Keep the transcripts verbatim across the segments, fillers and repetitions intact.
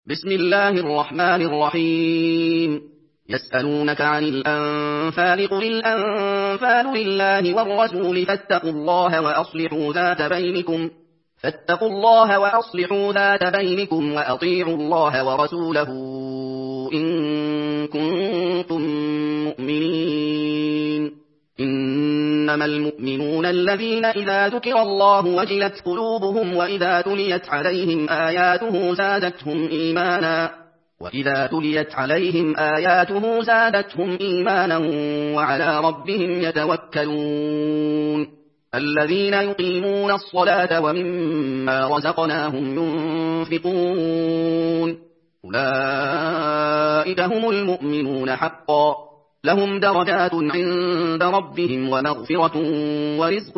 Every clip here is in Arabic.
بسم الله الرحمن الرحيم. يسألونك عن الأنفال قل الأنفال لله والرسول فاتقوا الله وأصلحوا ذات بينكم فاتقوا الله وأصلحوا ذات بينكم وأطيعوا الله ورسوله إن كنتم مؤمنين. إنما المؤمنون الذين إذا ذكر الله وجلت قلوبهم وإذا تليت عليهم آياته زادتهم إيمانا وإذا تليت عليهم آياته زادتهم إيمانا وعلى ربهم يتوكلون. الذين يقيمون الصلاة ومما رزقناهم ينفقون أولئك هم المؤمنون حقا لهم درجات عند ربهم ومغفرة ورزق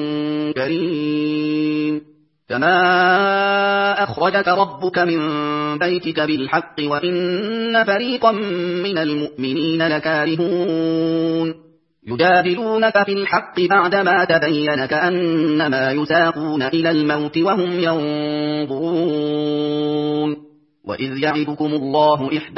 كريم. كما أخرجك ربك من بيتك بالحق وإن فريقا من المؤمنين لكارهون يجادلونك في الحق بعدما تبين كأنما يساقون إلى الموت وهم ينظرون. وإذ يعدكم الله إحدى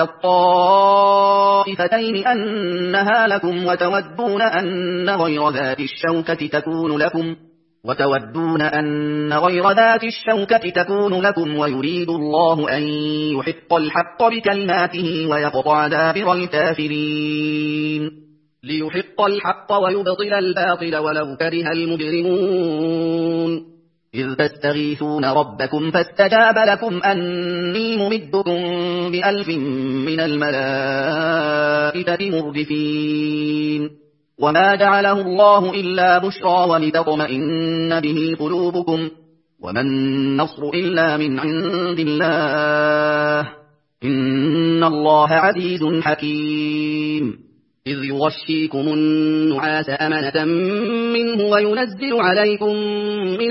الطائفتين أنها لكم وتودون أن غير ذات الشوكة تكون لكم وتودون أن غير ذات الشوكة تكون لكم ويريد الله أن يحق الحق بكلماته ويقطع دابر الكافرين ليحق الحق ويبطل الباطل ولو كره المجرمون. إذ تستغيثون ربكم فاستجاب لكم أني ممدكم بألف من الملائكة مردفين. وما جعله الله إلا بشرى ولتطمئن به قلوبكم وما النصر إلا من عند الله إن الله عزيز حكيم. إذ يغشيكم النعاس أمنة منه وينزل عليكم من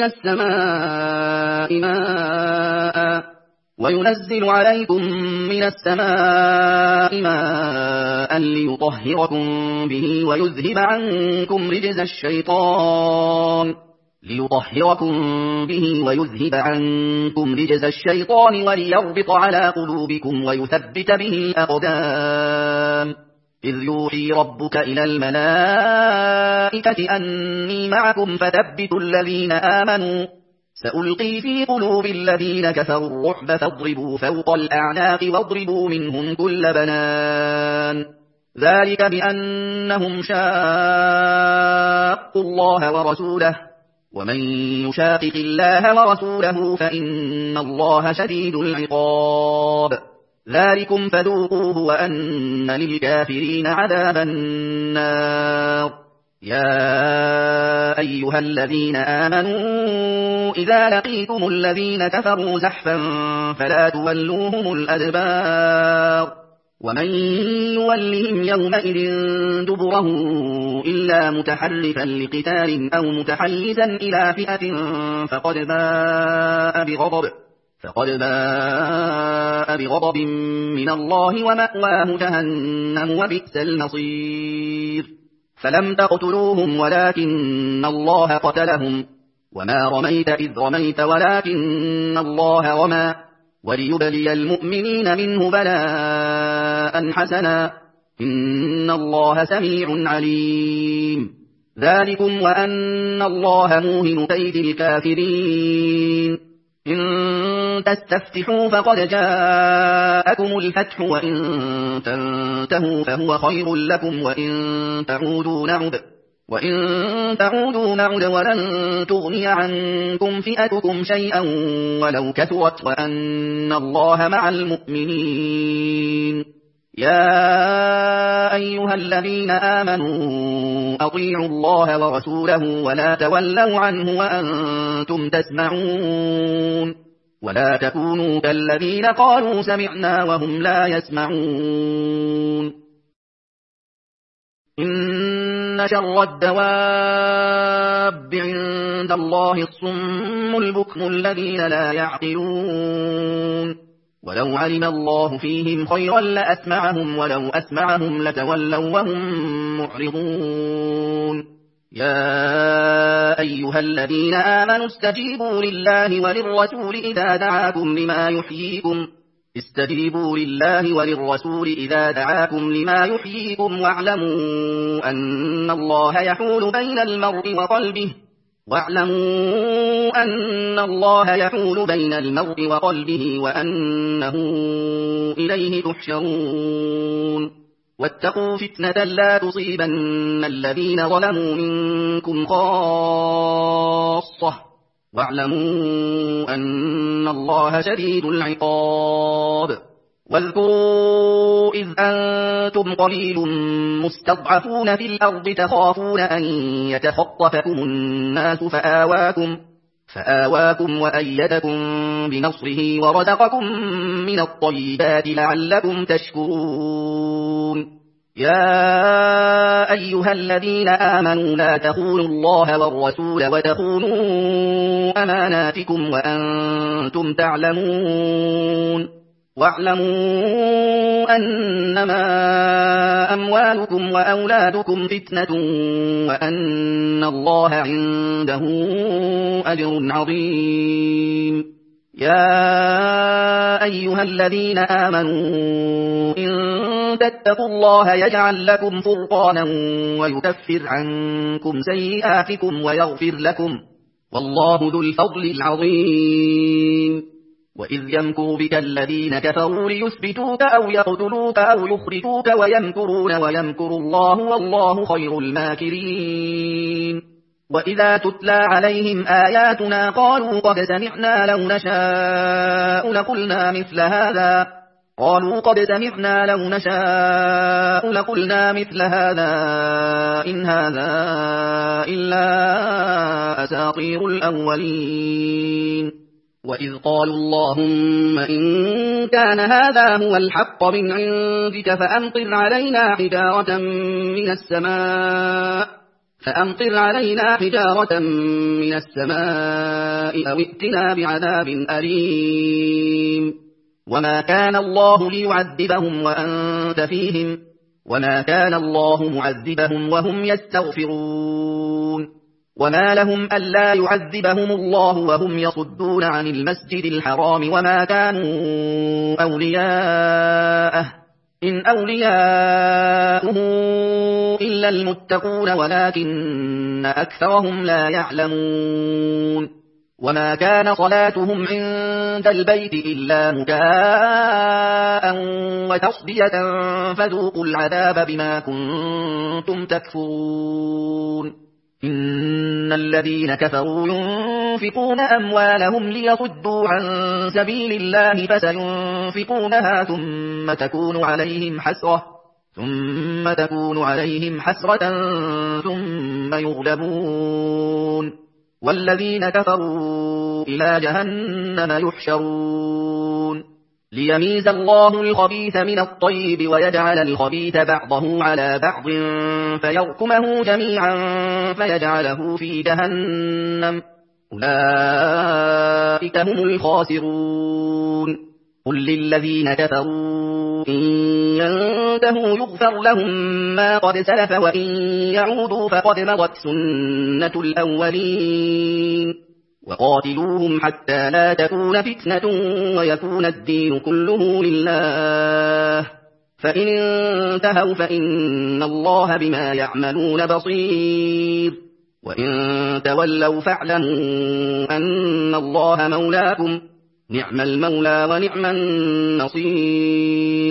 السماء ماء وينزل عليكم من السماء ماء ليطهركم به ويذهب عنكم رجز الشيطان ليطهركم به ويذهب عنكم رجز الشيطان وليربط على قلوبكم ويثبت به الأقدام. إذ يوحي ربك إلى الملائكة أني معكم فثبتوا الذين آمنوا سألقي في قلوب الذين كفروا الرعب فاضربوا فوق الأعناق واضربوا منهم كل بنان. ذلك بأنهم شاقوا الله ورسوله ومن يشاقق الله ورسوله فإن الله شديد العقاب. ذلكم فذوقوه وأن للكافرين عذاب النار. يا أيها الذين آمنوا إذا لقيتم الذين كفروا زحفا فلا تولوهم الأدبار ومن يولهم يومئذ دبره إلا متحرفا لقتال أو متحيزا إلى فئة فقد باء بغضب فقد باء بغضب من الله ومأواه جهنم وبئس المصير. فلم تقتلوهم ولكن الله قتلهم وما رميت إذ رميت ولكن الله رمى وليبلي المؤمنين منه بلاء حسنا إن الله سميع عليم. ذلكم وأن الله موهن كيد الكافرين. إن تستفتحوا فقد جاءكم الفتح وإن تنتهوا فهو خير لكم وإن تعودوا نعد وإن تعودوا نعد ولن تغني عنكم فئتكم شيئا ولو كثرت وأن الله مع المؤمنين. يا أيها الذين آمنوا أطيعوا الله ورسوله ولا تولوا عنه وأنتم تسمعون ولا تكونوا كالذين قالوا سمعنا وهم لا يسمعون. إن شر الدواب عند الله الصم البكم الذين لا يعقلون. ولو علم الله فيهم خيرا لأسمعهم ولو أسمعهم لتولوا وهم معرضون. يا أيها الذين آمنوا استجيبوا لله وللرسول إذا دعاكم لما يحييكم استجيبوا لله وللرسول إذا دعاكم لما يحييكم واعلموا أن الله يحول بين المرء وقلبه واعلموا أن الله يحول بين المرء وقلبه وأنه إليه تحشرون واتقوا فتنة لا تصيبن الذين ظلموا منكم خاصة واعلموا أن الله شديد العقاب واذكروا إذ أنتم قليل مستضعفون في الأرض تخافون أن يتخطفكم الناس فآواكم, فآواكم وأيدكم بنصره ورزقكم من الطيبات لعلكم تشكرون يا أيها الذين آمنوا لا تخونوا الله والرسول وتخونوا أماناتكم وأنتم تعلمون واعلموا أنما أموالكم وأولادكم فتنة وأن الله عنده أجر عظيم يا أيها الذين آمنوا إن تتقوا الله يجعل لكم فرقانا ويكفر عنكم سيئاتكم ويغفر لكم والله ذو الفضل العظيم وإذ يمكر بك الذين كفروا ليثبتوك أو يقتلوك أو يخرجوك ويمكرون ويمكر الله والله خير الماكرين وإذا تتلى عليهم آياتنا قالوا قد سمعنا لو نشاء لقلنا مثل هذا قالوا قد سمعنا لو نشاء لقلنا مثل هذا إن هذا إلا أساطير الأولين وإذ قالوا اللهم إن كان هذا هو الحق من عندك فأمطر علينا حجارة من السماء فأمطر علينا حجارة من السماء أو ائتنا بعذاب أليم وما كان الله ليعذبهم وأنت فيهم وما كان الله معذبهم وهم يستغفرون وما لهم ألا يعذبهم الله وهم يصدون عن المسجد الحرام وما كانوا أولياءه إن أولياؤه إلا المتقون ولكن أكثرهم لا يعلمون وما كان صلاتهم عند البيت إلا مكاء وتصدية فذوقوا العذاب بما كنتم تكفرون إن الذين كفروا ينفقون أموالهم ليصدوا عن سبيل الله فسينفقونها ثم تكون عليهم حسرة ثم تكون عليهم حسرة ثم يغلبون والذين كفروا إلى جهنم يحشرون ليميز الله الخبيث من الطيب ويجعل الخبيث بعضه على بعض فيركمه جميعا فيجعله في جهنم أولئك هم الخاسرون قل للذين كفروا إن ينتهوا يغفر لهم ما قد سلف وإن يعودوا فقد مضت سنة الأولين وقاتلوهم حتى لا تكون فتنة ويكون الدين كله لله فإن انتهوا فإن الله بما يعملون بصير وإن تولوا فاعلموا أن الله مولاكم نعم المولى ونعم النصير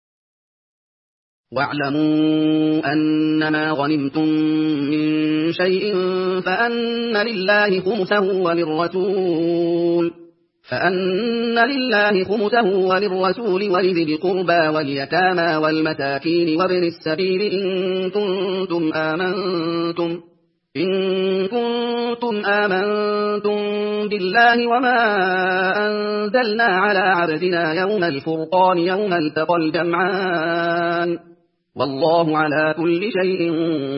واعلموا أنما غنمتم من شيء فأن لله خمسه وللرسول فأن لله خمسه وللرسول ولذي القربى واليتامى والمساكين وابن السبيل إن كنتم آمنتم إن كنتم آمنتم بالله وما أنزلنا على عبدنا يوم الفرقان يوم التقى الجمعان والله على كل شيء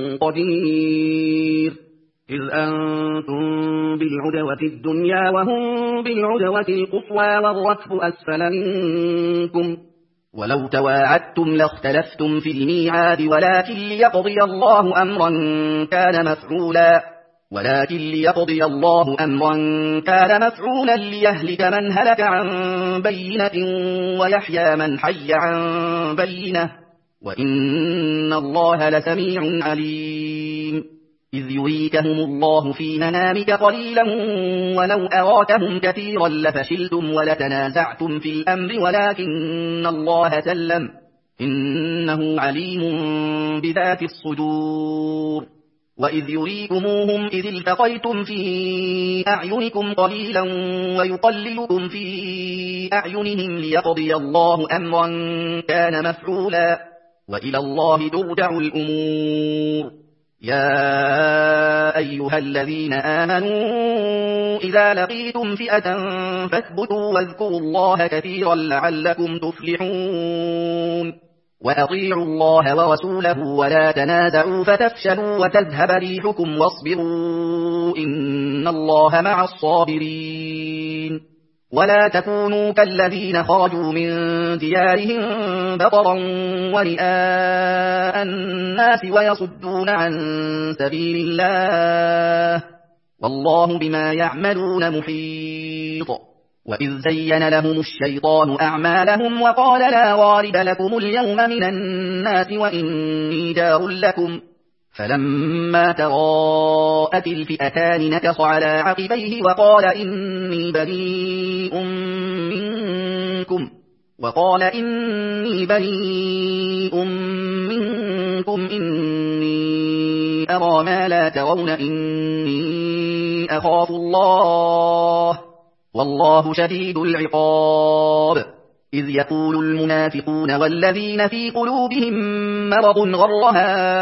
قدير إذ أنتم بالعدوة الدنيا وهم بالعدوة القصوى والركب أسفل منكم ولو تواعدتم لاختلفتم في الميعاد ولكن ليقضي الله أمرا كان مفعولا ولكن ليقضي الله أمرا كان مفعولا ليهلك من هلك عن بينة ويحيى من حي عن بينة وإن الله لسميع عليم. إذ يريكهم الله في منامك قليلا ولو أراكهم كثيرا لفشلتم ولتنازعتم في الأمر ولكن الله سلم إنه عليم بذات الصدور. وإذ يريكموهم إذ التقيتم في أعينكم قليلا ويقللكم في أعينهم ليقضي الله أمرا كان مفعولا وإلى الله ترجع الأمور. يا أيها الذين آمنوا إذا لقيتم فئة فاثبتوا واذكروا الله كثيرا لعلكم تفلحون. وأطيعوا الله ورسوله ولا تنازعوا فتفشلوا وتذهب ريحكم واصبروا إن الله مع الصابرين. ولا تكونوا كالذين خرجوا من ديارهم بطرا ورئاء الناس ويصدون عن سبيل الله والله بما يعملون محيط. وإذ زين لهم الشيطان أعمالهم وقال لا غالب لكم اليوم من الناس وإني جار لكم فلما تراءت الفئتان نكص على عقبيه وقال إني بريء منكم وقال إني بريء منكم إني أرى ما لا ترون إني أخاف الله والله شديد العقاب. إذ يقول المنافقون والذين في قلوبهم مرض غر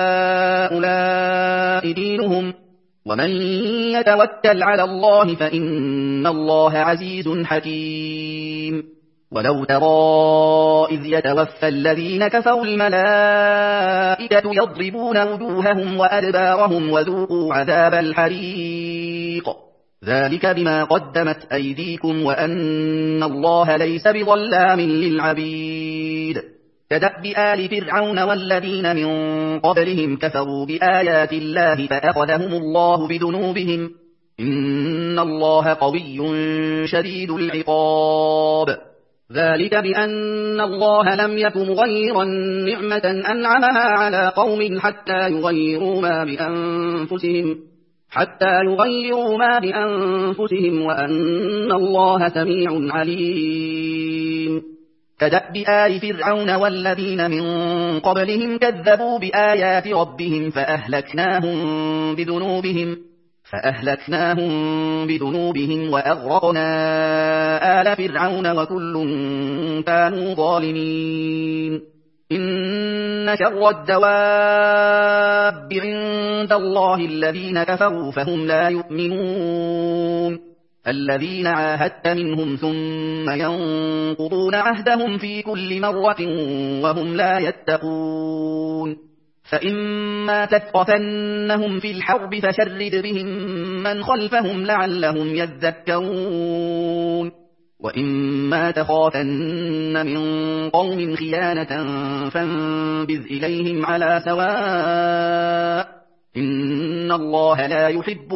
هؤلاء دينهم ومن يتوكل على الله فإن الله عزيز حكيم. ولو ترى إذ يتوفى الذين كفروا الملائكة يضربون وجوههم وأدبارهم وذوقوا عذاب الحريق ذلك بما قدمت أيديكم وأن الله ليس بظلام للعبيد. كدأب آل فرعون والذين من قبلهم كفروا بآيات الله فأخذهم الله بذنوبهم إن الله قوي شديد العقاب. ذلك بأن الله لم يك مغيرا نعمة أنعمها على قوم حتى يغيروا ما بأنفسهم حتى يغيروا ما بأنفسهم وأن الله سميع عليم. كدأب آل فرعون والذين من قبلهم كذبوا بآيات ربهم فأهلكناهم بذنوبهم فأهلكناهم بذنوبهم وأغرقنا آل فرعون وكل كانوا ظالمين. إن شر الدواب عند الله الذين كفروا فهم لا يؤمنون. الذين عاهدت منهم ثم ينقضون عهدهم في كل مرة وهم لا يتقون. فإما تثقفنهم في الحرب فشرد بهم من خلفهم لعلهم يذكرون. وإما تخافن من قوم خيانة فانبذ إليهم على سواء إن الله لا يحب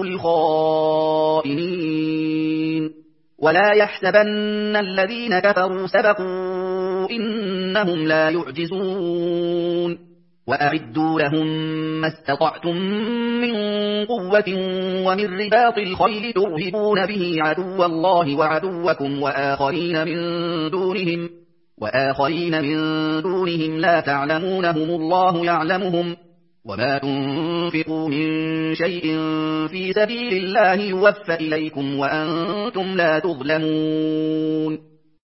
الخائنين. ولا يحسبن الذين كفروا سبقوا إنهم لا يعجزون. وأعدوا لهم ما استطعتم من قوة ومن رباط الخيل ترهبون به عدو الله وعدوكم وآخرين من دونهم وآخرين من دونهم لا تعلمونهم الله يعلمهم وما تنفقوا من شيء في سبيل الله يوفى إليكم وأنتم لا تظلمون.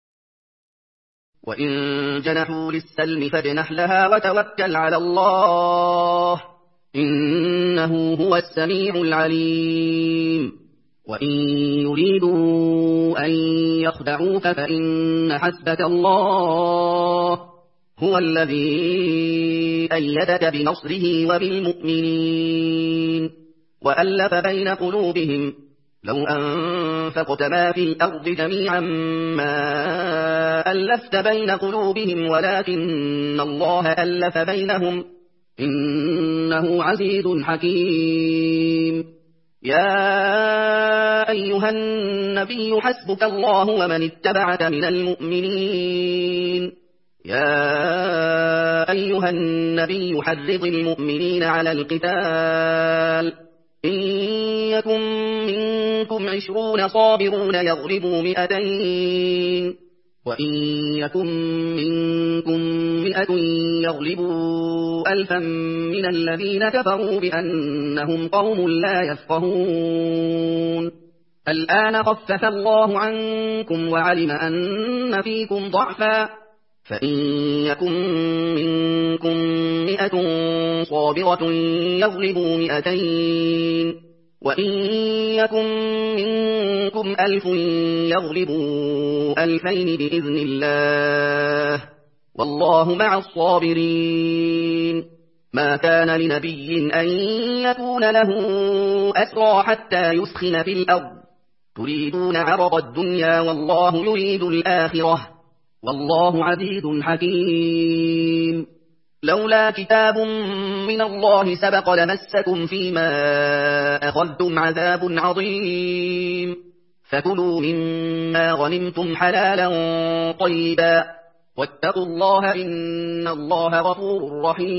وإن جنحوا للسلم فاجنح لها وتوكل على الله إنه هو السميع العليم. وإن يريدوا أن يخدعوك فإن حسبك الله هو الذي أيدك بنصره وبالمؤمنين وألف بين قلوبهم لو أنفقت ما في الأرض جميعا ما ألفت بين قلوبهم ولكن الله ألف بينهم إنه عزيز حكيم. يا أيها النبي حسبك الله ومن اتبعك من المؤمنين يا أيها النبي حرض المؤمنين على القتال إن يكن منكم عشرون صابرون يغلبوا مئتين وإن يكن منكم مئة يغلبوا ألفا من الذين كفروا بأنهم قوم لا يفقهون الآن خفف الله عنكم وعلم أن فيكم ضعفا فإن يكن منكم مئة صابرة يغلبوا مئتين وإن يكن منكم ألف يغلبوا ألفين بإذن الله والله مع الصابرين ما كان لنبي أن يكون له أسرى حتى يسخن في الأرض تريدون عرض الدنيا والله يريد الآخرة والله عزيز حكيم لولا كتاب من الله سبق لمسكم فيما أخذتم عذاب عظيم فكلوا مما غنمتم حلالا طيبا واتقوا الله إن الله غفور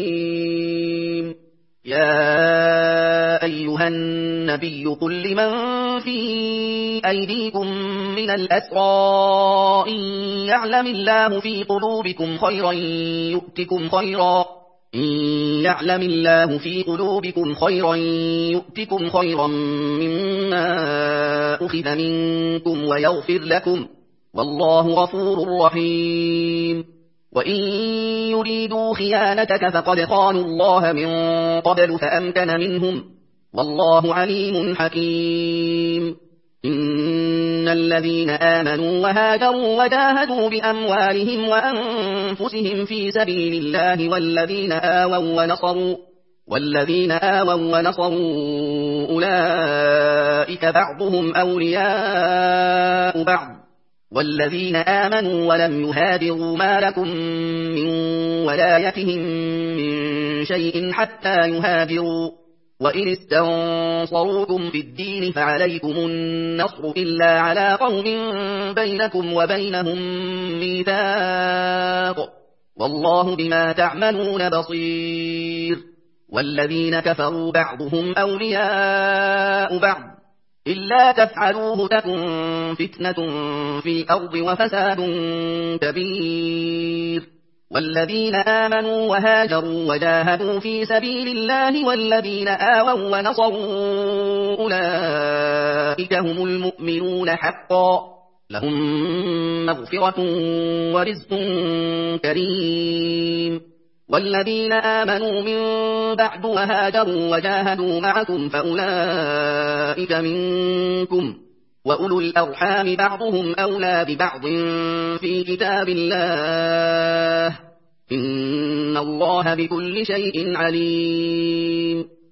رحيم يا أيها النبي قل لمن في أيديكم من الأسرى إن يعلم الله في قلوبكم خيرا يؤتكم خيرا إن يعلم الله في قلوبكم خيرا يؤتكم خيرا مما أخذ منكم ويغفر لكم والله غفور رحيم وإن يريدوا خيانتك فقد خانوا الله من قبل فأمكن منهم والله عليم حكيم إن الذين آمنوا وهاجروا وجاهدوا بأموالهم وأنفسهم في سبيل الله والذين آووا ونصروا والذين آووا ونصروا أولئك بعضهم أولياء بعض والذين آمنوا ولم يهاجروا ما لكم من ولايتهم من شيء حتى يهاجروا وإن استنصروكم في الدين فعليكم النصر إلا على قوم بينكم وبينهم ميثاق والله بما تعملون بصير والذين كفروا بعضهم أولياء بعض إلا تفعلوه تكن فتنة في الأرض وفساد كبير والذين آمنوا وهاجروا وجاهدوا في سبيل الله والذين آووا ونصروا أولئك هم المؤمنون حقا لهم مغفرة ورزق كريم والذين آمنوا من بعد وهاجروا وجاهدوا معكم فأولئك منكم وأولو الأرحام بعضهم أولى ببعض في كتاب الله إن الله بكل شيء عليم